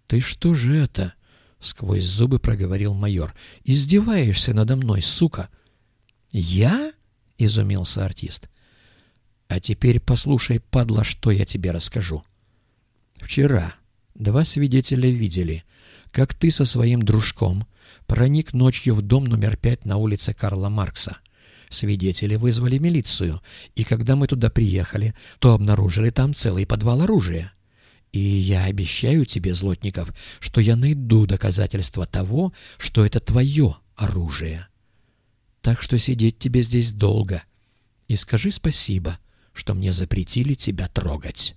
«Ты что же это?» — сквозь зубы проговорил майор. «Издеваешься надо мной, сука!» «Я?» — изумился артист. «А теперь послушай, падла, что я тебе расскажу. Вчера 2 свидетеля видели, как ты со своим дружком проник ночью в дом номер 5 на улице Карла Маркса. Свидетели вызвали милицию, и когда мы туда приехали, то обнаружили там целый подвал оружия. И я обещаю тебе, Злотников, что я найду доказательства того, что это твое оружие. Так что сидеть тебе здесь долго. И скажи спасибо, что мне запретили тебя трогать».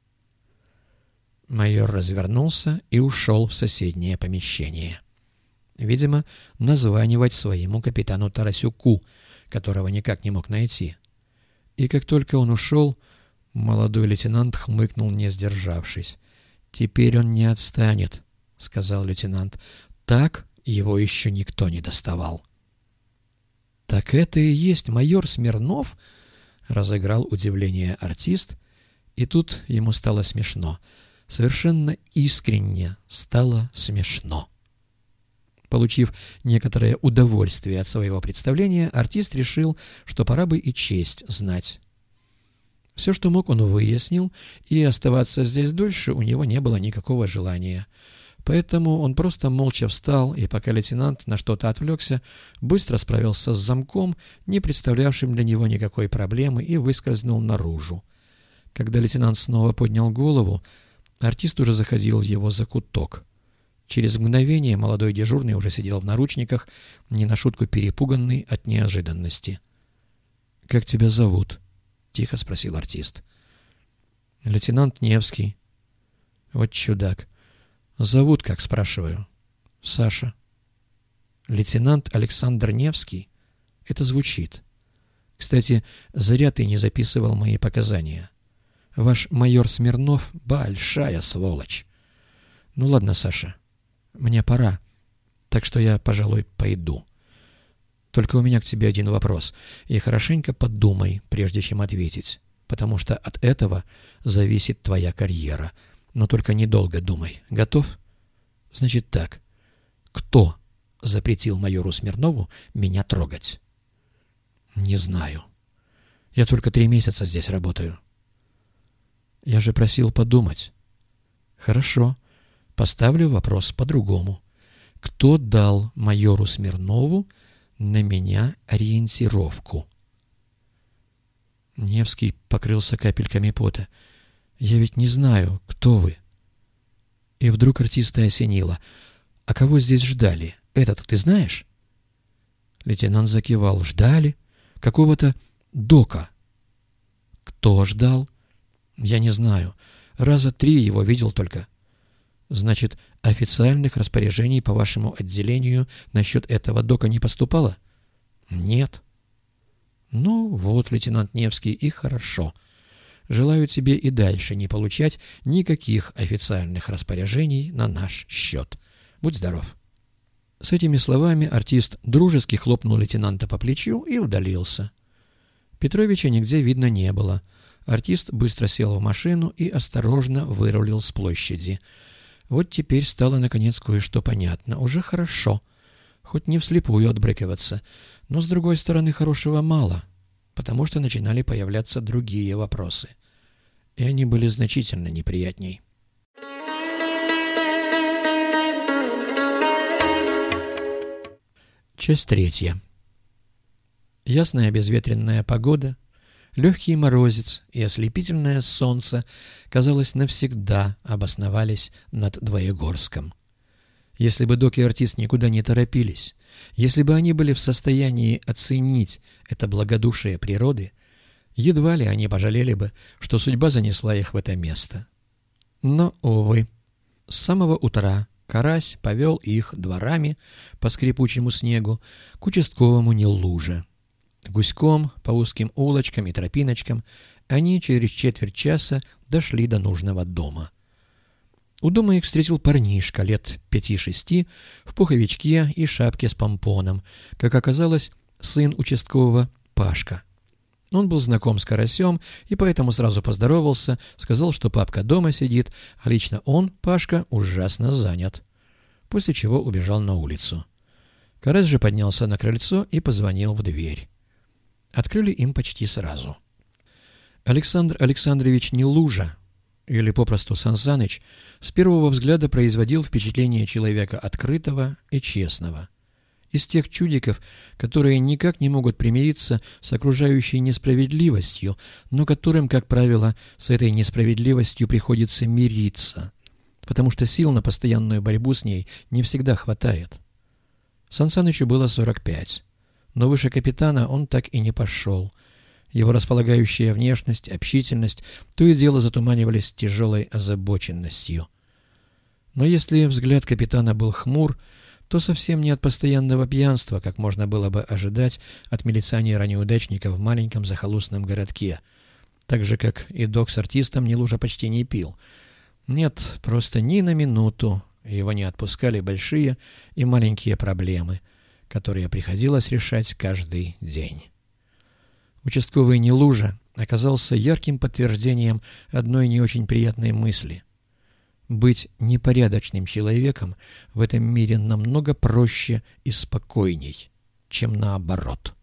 Майор развернулся и ушел в соседнее помещение. Видимо, названивать своему капитану Тарасюку, которого никак не мог найти. И как только он ушел, молодой лейтенант хмыкнул, не сдержавшись. «Теперь он не отстанет», — сказал лейтенант. «Так его еще никто не доставал». «Так это и есть майор Смирнов?» — разыграл удивление артист, и тут ему стало смешно. Совершенно искренне стало смешно. Получив некоторое удовольствие от своего представления, артист решил, что пора бы и честь знать. Все, что мог, он выяснил, и оставаться здесь дольше у него не было никакого желания. Поэтому он просто молча встал, и пока лейтенант на что-то отвлекся, быстро справился с замком, не представлявшим для него никакой проблемы, и выскользнул наружу. Когда лейтенант снова поднял голову, артист уже заходил в его закуток. Через мгновение молодой дежурный уже сидел в наручниках, не на шутку перепуганный от неожиданности. «Как тебя зовут?» — тихо спросил артист. «Лейтенант Невский». «Вот чудак. Зовут, как спрашиваю?» «Саша». «Лейтенант Александр Невский? Это звучит. Кстати, зря ты не записывал мои показания. Ваш майор Смирнов — большая сволочь. Ну ладно, Саша, мне пора, так что я, пожалуй, пойду. Только у меня к тебе один вопрос, и хорошенько подумай, прежде чем ответить, потому что от этого зависит твоя карьера. Но только недолго думай. Готов? Значит так. Кто запретил майору Смирнову меня трогать?» «Не знаю. Я только 3 месяца здесь работаю». «Я же просил подумать». «Хорошо. Поставлю вопрос по-другому. Кто дал майору Смирнову на меня ориентировку?» Невский покрылся капельками пота. «Я ведь не знаю, кто вы». И вдруг артиста осенило. «А кого здесь ждали? Этот ты знаешь?» Лейтенант закивал. «Ждали? Какого-то дока». «Кто ждал?» «Я не знаю. Раза 3 его видел только». «Значит, официальных распоряжений по вашему отделению насчет этого дока не поступало?» «Нет». «Ну вот, лейтенант Невский, и хорошо. Желаю тебе и дальше не получать никаких официальных распоряжений на наш счет. Будь здоров». С этими словами артист дружески хлопнул лейтенанта по плечу и удалился. Петровича нигде видно не было. Артист быстро сел в машину и осторожно вырулил с площади. Вот теперь стало наконец кое-что понятно. Уже хорошо. Хоть не вслепую отбрыкиваться. Но, с другой стороны, хорошего мало, потому что начинали появляться другие вопросы. И они были значительно неприятней. Часть 3. Ясная безветренная погода, легкий морозец и ослепительное солнце, казалось, навсегда обосновались над Двоегорском. Если бы док и артист никуда не торопились, если бы они были в состоянии оценить это благодушие природы, едва ли они пожалели бы, что судьба занесла их в это место. Но, увы, с самого утра Карась повел их дворами по скрипучему снегу к участковому Нелуже. Гуськом по узким улочкам и тропиночкам они через четверть часа дошли до нужного дома. У дома их встретил парнишка лет 5-6 в пуховичке и шапке с помпоном, как оказалось, сын участкового Пашка. Он был знаком с Карасем и поэтому сразу поздоровался, сказал, что папка дома сидит, а лично он, Пашка, ужасно занят. После чего убежал на улицу. Карась же поднялся на крыльцо и позвонил в дверь. Открыли им почти сразу. Александр Александрович Нелужа, или попросту Сан Саныч, с первого взгляда производил впечатление человека открытого и честного. Из тех чудиков, которые никак не могут примириться с окружающей несправедливостью, но которым, как правило, с этой несправедливостью приходится мириться, потому что сил на постоянную борьбу с ней не всегда хватает. Сан Санычу было 45, но выше капитана он так и не пошел. Его располагающая внешность, общительность то и дело затуманивались тяжелой озабоченностью. Но если взгляд капитана был хмур, то совсем не от постоянного пьянства, как можно было бы ожидать от милиционера-неудачника в маленьком захолустном городке. Так же, как и док с артистом, Нелужа почти не пил. Нет, просто ни на минуту его не отпускали большие и маленькие проблемы, которые приходилось решать каждый день. Участковый Нелужа оказался ярким подтверждением одной не очень приятной мысли. Быть непорядочным человеком в этом мире намного проще и спокойней, чем наоборот.